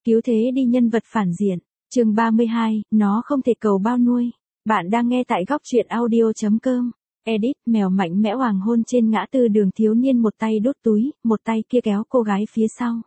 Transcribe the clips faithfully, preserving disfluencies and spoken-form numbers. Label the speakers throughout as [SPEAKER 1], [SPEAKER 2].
[SPEAKER 1] Cứu thế đi nhân vật phản diện. Chương ba mươi hai, nó không thể cầu bao nuôi. Bạn đang nghe tại góc truyện audio chấm com. Edit, mèo mạnh mẽ hoàng hôn trên ngã tư đường, thiếu niên một tay đút túi, một tay kia kéo cô gái phía sau.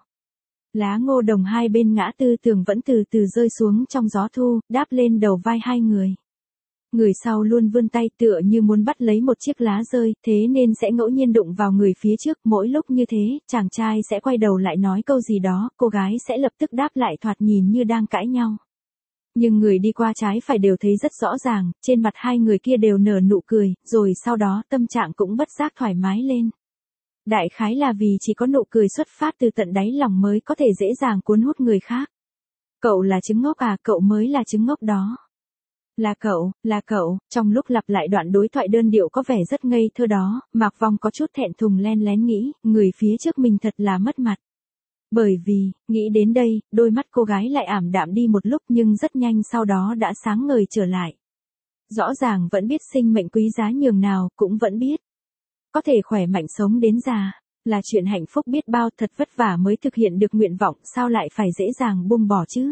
[SPEAKER 1] Lá ngô đồng hai bên ngã tư tường vẫn từ từ rơi xuống trong gió thu, đáp lên đầu vai hai người. Người sau luôn vươn tay tựa như muốn bắt lấy một chiếc lá rơi, thế nên sẽ ngẫu nhiên đụng vào người phía trước. Mỗi lúc như thế, chàng trai sẽ quay đầu lại nói câu gì đó, cô gái sẽ lập tức đáp lại thoạt nhìn như đang cãi nhau. Nhưng người đi qua trái phải đều thấy rất rõ ràng, trên mặt hai người kia đều nở nụ cười, rồi sau đó tâm trạng cũng bất giác thoải mái lên. Đại khái là vì chỉ có nụ cười xuất phát từ tận đáy lòng mới có thể dễ dàng cuốn hút người khác. Cậu là trứng ngốc à, cậu mới là trứng ngốc đó. Là cậu, là cậu, trong lúc lặp lại đoạn đối thoại đơn điệu có vẻ rất ngây thơ đó, Mạc Vong có chút thẹn thùng len lén nghĩ, người phía trước mình thật là mất mặt. Bởi vì, nghĩ đến đây, đôi mắt cô gái lại ảm đạm đi một lúc nhưng rất nhanh sau đó đã sáng ngời trở lại. Rõ ràng vẫn biết sinh mệnh quý giá nhường nào, cũng vẫn biết. Có thể khỏe mạnh sống đến già, là chuyện hạnh phúc biết bao, thật vất vả mới thực hiện được nguyện vọng, sao lại phải dễ dàng buông bỏ chứ?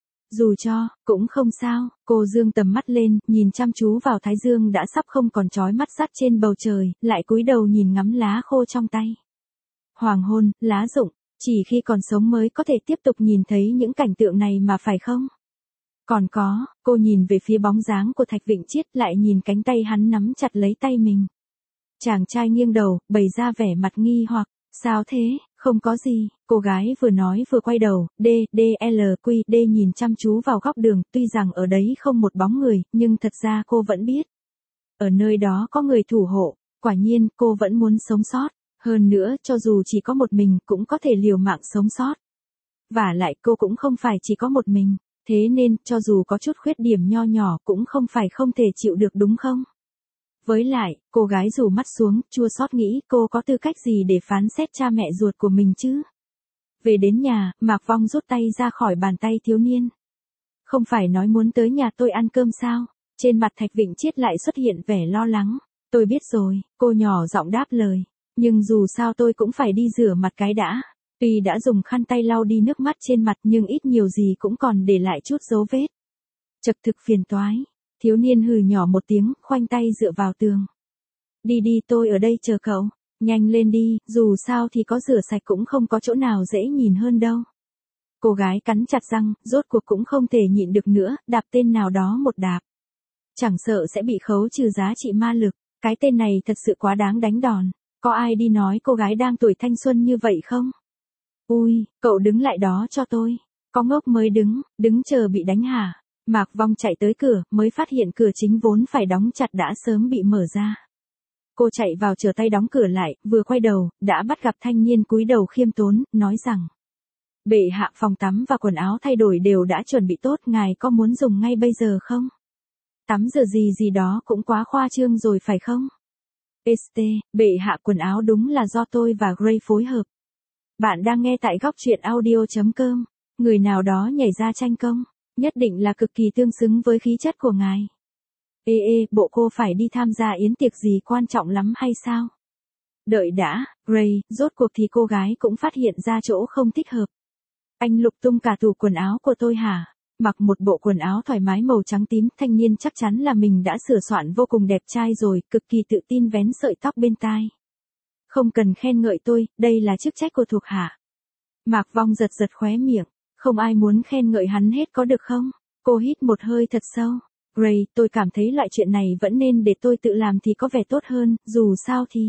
[SPEAKER 1] Dù cho, cũng không sao, cô dương tầm mắt lên, nhìn chăm chú vào thái dương đã sắp không còn chói mắt sắt trên bầu trời, lại cúi đầu nhìn ngắm lá khô trong tay. Hoàng hôn, lá rụng, chỉ khi còn sống mới có thể tiếp tục nhìn thấy những cảnh tượng này mà phải không? Còn có, cô nhìn về phía bóng dáng của Thạch Vịnh Triết, lại nhìn cánh tay hắn nắm chặt lấy tay mình. Chàng trai nghiêng đầu, bày ra vẻ mặt nghi hoặc, sao thế, không có gì, cô gái vừa nói vừa quay đầu, D, D, L, Q, D nhìn chăm chú vào góc đường, tuy rằng ở đấy không một bóng người, nhưng thật ra cô vẫn biết. Ở nơi đó có người thủ hộ, quả nhiên cô vẫn muốn sống sót, hơn nữa cho dù chỉ có một mình cũng có thể liều mạng sống sót. Vả lại cô cũng không phải chỉ có một mình, thế nên cho dù có chút khuyết điểm nho nhỏ cũng không phải không thể chịu được đúng không? Với lại, cô gái rủ mắt xuống, chua xót nghĩ cô có tư cách gì để phán xét cha mẹ ruột của mình chứ? Về đến nhà, Mạc Vong rút tay ra khỏi bàn tay thiếu niên. Không phải nói muốn tới nhà tôi ăn cơm sao? Trên mặt Thạch Vịnh Triết lại xuất hiện vẻ lo lắng. Tôi biết rồi, cô nhỏ giọng đáp lời. Nhưng dù sao tôi cũng phải đi rửa mặt cái đã. Tuy đã dùng khăn tay lau đi nước mắt trên mặt nhưng ít nhiều gì cũng còn để lại chút dấu vết. Chật thực phiền toái. Thiếu niên hừ nhỏ một tiếng, khoanh tay dựa vào tường. Đi đi, tôi ở đây chờ cậu. Nhanh lên đi, dù sao thì có rửa sạch cũng không có chỗ nào dễ nhìn hơn đâu. Cô gái cắn chặt răng, rốt cuộc cũng không thể nhịn được nữa, đạp tên nào đó một đạp. Chẳng sợ sẽ bị khấu trừ giá trị ma lực, cái tên này thật sự quá đáng đánh đòn. Có ai đi nói cô gái đang tuổi thanh xuân như vậy không? Ui, cậu đứng lại đó cho tôi. Có ngốc mới đứng, đứng chờ bị đánh hả? Mạc Vong chạy tới cửa, mới phát hiện cửa chính vốn phải đóng chặt đã sớm bị mở ra. Cô chạy vào chờ tay đóng cửa lại, vừa quay đầu, đã bắt gặp thanh niên cúi đầu khiêm tốn, nói rằng: Bệ hạ, phòng tắm và quần áo thay đổi đều đã chuẩn bị tốt, ngài có muốn dùng ngay bây giờ không? Tắm giờ gì gì đó cũng quá khoa trương rồi phải không? ét tê, bệ hạ, quần áo đúng là do tôi và Gray phối hợp. Bạn đang nghe tại góc truyện audio chấm com. Người nào đó nhảy ra tranh công. Nhất định là cực kỳ tương xứng với khí chất của ngài. Ê ê, bộ cô phải đi tham gia yến tiệc gì quan trọng lắm hay sao? Đợi đã, Gray, rốt cuộc thì cô gái cũng phát hiện ra chỗ không thích hợp. Anh lục tung cả tủ quần áo của tôi hả? Mặc một bộ quần áo thoải mái màu trắng tím, thanh niên chắc chắn là mình đã sửa soạn vô cùng đẹp trai rồi, cực kỳ tự tin vén sợi tóc bên tai. Không cần khen ngợi tôi, đây là chức trách của thuộc hạ. Mạc Vong giật giật khóe miệng. Không ai muốn khen ngợi hắn hết có được không? Cô hít một hơi thật sâu. Gray, tôi cảm thấy loại chuyện này vẫn nên để tôi tự làm thì có vẻ tốt hơn, dù sao thì.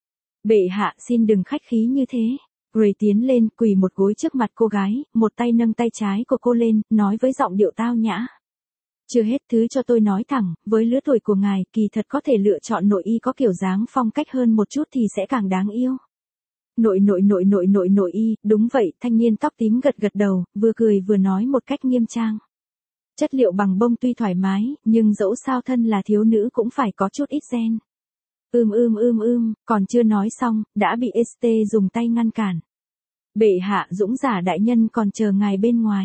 [SPEAKER 1] Bệ hạ, xin đừng khách khí như thế. Gray tiến lên, quỳ một gối trước mặt cô gái, một tay nâng tay trái của cô lên, nói với giọng điệu tao nhã. Chưa hết, thứ cho tôi nói thẳng, với lứa tuổi của ngài, kỳ thật có thể lựa chọn nội y có kiểu dáng phong cách hơn một chút thì sẽ càng đáng yêu. Nội nội nội nội nội nội y, đúng vậy, thanh niên tóc tím gật gật đầu, vừa cười vừa nói một cách nghiêm trang. Chất liệu bằng bông tuy thoải mái, nhưng dẫu sao thân là thiếu nữ cũng phải có chút ít gen. Ưm ưm ưm ưm, còn chưa nói xong, đã bị ét tê dùng tay ngăn cản. Bệ hạ, dũng giả đại nhân còn chờ ngài bên ngoài.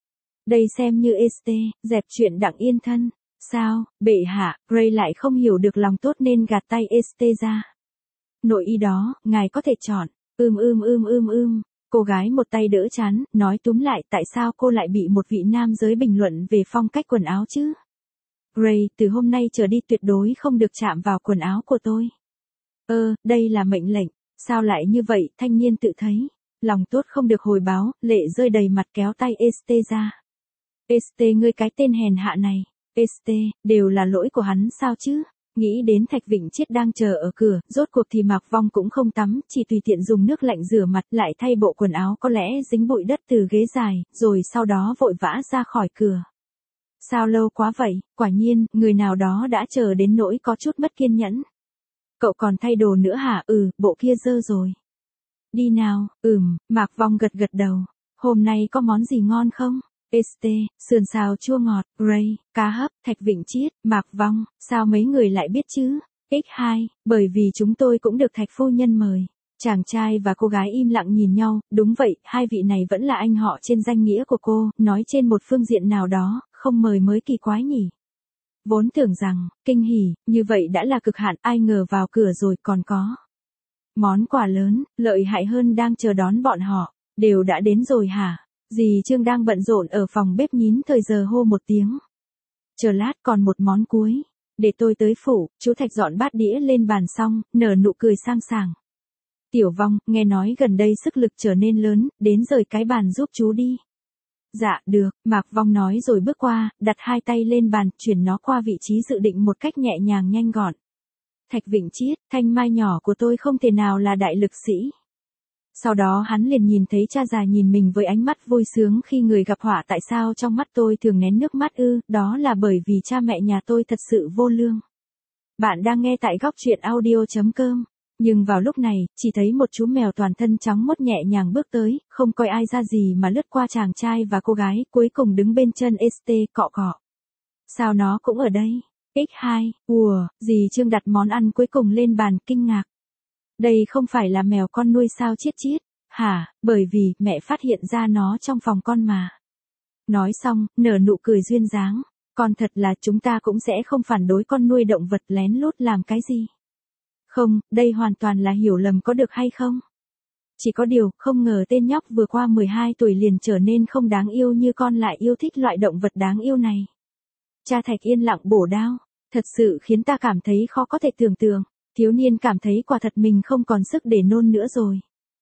[SPEAKER 1] Đây xem như ét tê, dẹp chuyện đặng yên thân. Sao, bệ hạ, Gray lại không hiểu được lòng tốt nên gạt tay ét tê ra. Nội y đó, ngài có thể chọn. Ưm ưm ưm ưm ưm, Cô gái một tay đỡ chán, nói túm lại tại sao cô lại bị một vị nam giới bình luận về phong cách quần áo chứ? Gray, từ hôm nay trở đi tuyệt đối không được chạm vào quần áo của tôi. Ơ, đây là mệnh lệnh, sao lại như vậy, thanh niên tự thấy. Lòng tốt không được hồi báo, lệ rơi đầy mặt kéo tay Este ra. Este ngươi cái tên hèn hạ này. Este, đều là lỗi của hắn sao chứ? Nghĩ đến Thạch Vịnh Chiết đang chờ ở cửa, rốt cuộc thì Mạc Vong cũng không tắm, chỉ tùy tiện dùng nước lạnh rửa mặt lại thay bộ quần áo có lẽ dính bụi đất từ ghế dài, rồi sau đó vội vã ra khỏi cửa. Sao lâu quá vậy, quả nhiên, người nào đó đã chờ đến nỗi có chút mất kiên nhẫn. Cậu còn thay đồ nữa hả? Ừ, bộ kia dơ rồi. Đi nào, ừm, Mạc Vong gật gật đầu. Hôm nay có món gì ngon không? Este, sườn xào chua ngọt, Ray, cá hấp, Thạch Vịnh Chiết, Mạc Vong, sao mấy người lại biết chứ? ích hai, bởi vì chúng tôi cũng được Thạch phu nhân mời. Chàng trai và cô gái im lặng nhìn nhau, đúng vậy, hai vị này vẫn là anh họ trên danh nghĩa của cô, nói trên một phương diện nào đó, không mời mới kỳ quái nhỉ. Vốn tưởng rằng, kinh hỉ, như vậy đã là cực hạn, ai ngờ vào cửa rồi còn có. Món quà lớn, lợi hại hơn đang chờ đón bọn họ, đều đã đến rồi hả? Dì Trương đang bận rộn ở phòng bếp nhín thời giờ hô một tiếng. Chờ lát còn một món cuối, để tôi tới phủ, chú Thạch dọn bát đĩa lên bàn xong, nở nụ cười sang sảng. Tiểu Vong, nghe nói gần đây sức lực trở nên lớn, đến rời cái bàn giúp chú đi. Dạ, được, Mạc Vong nói rồi bước qua, đặt hai tay lên bàn, chuyển nó qua vị trí dự định một cách nhẹ nhàng nhanh gọn. Thạch Vịnh Chiết, thanh mai nhỏ của tôi không thể nào là đại lực sĩ. Sau đó hắn liền nhìn thấy cha già nhìn mình với ánh mắt vui sướng khi người gặp họa. Tại sao trong mắt tôi thường nén nước mắt ư? Đó là bởi vì cha mẹ nhà tôi thật sự vô lương. Bạn đang nghe tại góc truyện audio chấm com. Nhưng vào lúc này, chỉ thấy một chú mèo toàn thân trắng mốt nhẹ nhàng bước tới, không coi ai ra gì mà lướt qua chàng trai và cô gái, cuối cùng đứng bên chân Este cọ cọ. Sao nó cũng ở đây? ích hai, ùa, dì Trương đặt món ăn cuối cùng lên bàn, kinh ngạc. Đây không phải là mèo con nuôi sao Chiết Chiết? Hả, bởi vì, mẹ phát hiện ra nó trong phòng con mà. Nói xong, nở nụ cười duyên dáng. Con thật là chúng ta cũng sẽ không phản đối con nuôi động vật lén lút làm cái gì. Không, đây hoàn toàn là hiểu lầm có được hay không? Chỉ có điều, không ngờ tên nhóc vừa qua mười hai tuổi liền trở nên không đáng yêu như con lại yêu thích loại động vật đáng yêu này. Cha Thạch yên lặng bổ đao, thật sự khiến ta cảm thấy khó có thể tưởng tượng. Thiếu niên cảm thấy quả thật mình không còn sức để nôn nữa rồi.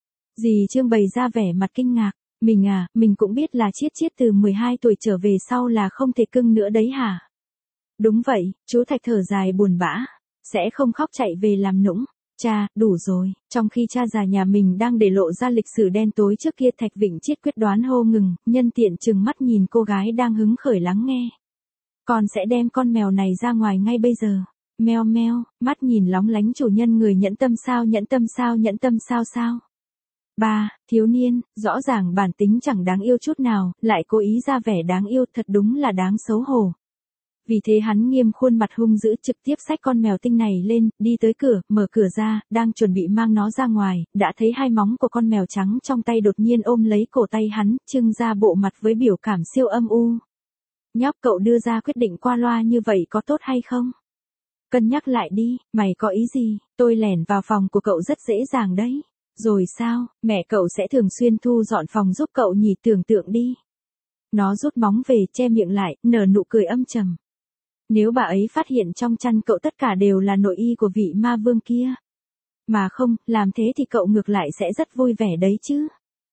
[SPEAKER 1] Dì Trương bày ra vẻ mặt kinh ngạc, mình à, mình cũng biết là Chiết Chiết từ mười hai tuổi trở về sau là không thể cưng nữa đấy hả? Đúng vậy, chú Thạch thở dài buồn bã, sẽ không khóc chạy về làm nũng. Cha, đủ rồi, trong khi cha già nhà mình đang để lộ ra lịch sử đen tối trước kia, Thạch Vịnh Chiết quyết đoán hô ngừng, nhân tiện trừng mắt nhìn cô gái đang hứng khởi lắng nghe. Con sẽ đem con mèo này ra ngoài ngay bây giờ. Meo meo, mắt nhìn lóng lánh chủ nhân người nhẫn tâm sao nhẫn tâm sao nhẫn tâm sao sao. Ba, thiếu niên, rõ ràng bản tính chẳng đáng yêu chút nào, lại cố ý ra vẻ đáng yêu, thật đúng là đáng xấu hổ. Vì thế hắn nghiêm khuôn mặt hung dữ trực tiếp xách con mèo tinh này lên, đi tới cửa, mở cửa ra, đang chuẩn bị mang nó ra ngoài, đã thấy hai móng của con mèo trắng trong tay đột nhiên ôm lấy cổ tay hắn, trưng ra bộ mặt với biểu cảm siêu âm u. Nhóc, cậu đưa ra quyết định qua loa như vậy có tốt hay không? Cân nhắc lại đi, mày có ý gì? Tôi lẻn vào phòng của cậu rất dễ dàng đấy. Rồi sao, mẹ cậu sẽ thường xuyên thu dọn phòng giúp cậu nhỉ, tưởng tượng đi. Nó rút móng về, che miệng lại, nở nụ cười âm trầm. Nếu bà ấy phát hiện trong chăn cậu tất cả đều là nội y của vị ma vương kia. Mà không, làm thế thì cậu ngược lại sẽ rất vui vẻ đấy chứ.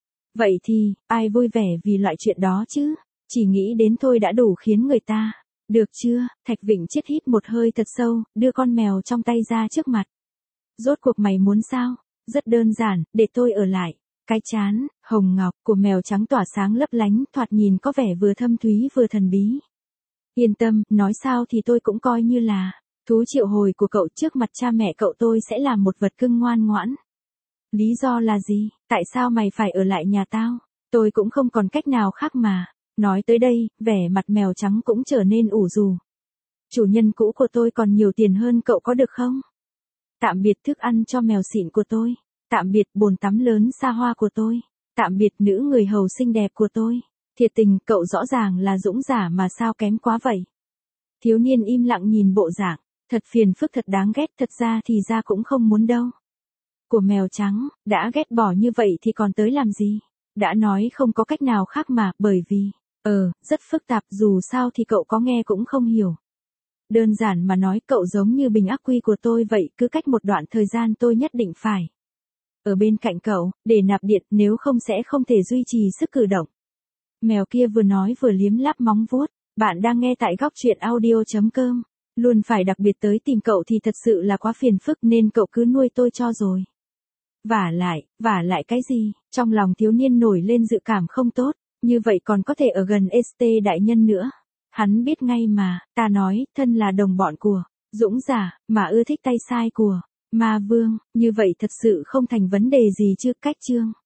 [SPEAKER 1] Vậy thì, ai vui vẻ vì loại chuyện đó chứ? Chỉ nghĩ đến thôi đã đủ khiến người ta. Được chưa? Thạch Vịnh Chiết hít một hơi thật sâu, đưa con mèo trong tay ra trước mặt. Rốt cuộc mày muốn sao? Rất đơn giản, để tôi ở lại. Cái chán, hồng ngọc, của mèo trắng tỏa sáng lấp lánh, thoạt nhìn có vẻ vừa thâm thúy vừa thần bí. Yên tâm, nói sao thì tôi cũng coi như là thú triệu hồi của cậu, trước mặt cha mẹ cậu tôi sẽ làm một vật cưng ngoan ngoãn. Lý do là gì? Tại sao mày phải ở lại nhà tao? Tôi cũng không còn cách nào khác mà. Nói tới đây, vẻ mặt mèo trắng cũng trở nên ủ rù. Chủ nhân cũ của tôi còn nhiều tiền hơn cậu có được không? Tạm biệt thức ăn cho mèo xịn của tôi. Tạm biệt bồn tắm lớn xa hoa của tôi. Tạm biệt nữ người hầu xinh đẹp của tôi. Thiệt tình, cậu rõ ràng là dũng giả mà sao kém quá vậy? Thiếu niên im lặng nhìn bộ dạng, thật phiền phức thật đáng ghét, thật ra thì ra cũng không muốn đâu. Của mèo trắng, đã ghét bỏ như vậy thì còn tới làm gì? đã nói không có cách nào khác mà, bởi vì, ờ, rất phức tạp, dù sao thì cậu có nghe cũng không hiểu. Đơn giản mà nói, cậu giống như bình ắc quy của tôi vậy, cứ cách một đoạn thời gian tôi nhất định phải ở bên cạnh cậu, để nạp điện, nếu không sẽ không thể duy trì sức cử động. Mèo kia vừa nói vừa liếm láp móng vuốt. Bạn đang nghe tại góc truyện audio.com. Luôn phải đặc biệt tới tìm cậu thì thật sự là quá phiền phức nên cậu cứ nuôi tôi cho rồi. Vả lại, vả lại cái gì? Trong lòng thiếu niên nổi lên dự cảm không tốt, như vậy còn có thể ở gần ét tê đại nhân nữa. Hắn biết ngay mà, ta nói, thân là đồng bọn của Dũng giả, mà ưa thích tay sai của Ma Vương, như vậy thật sự không thành vấn đề gì chứ. Cách chương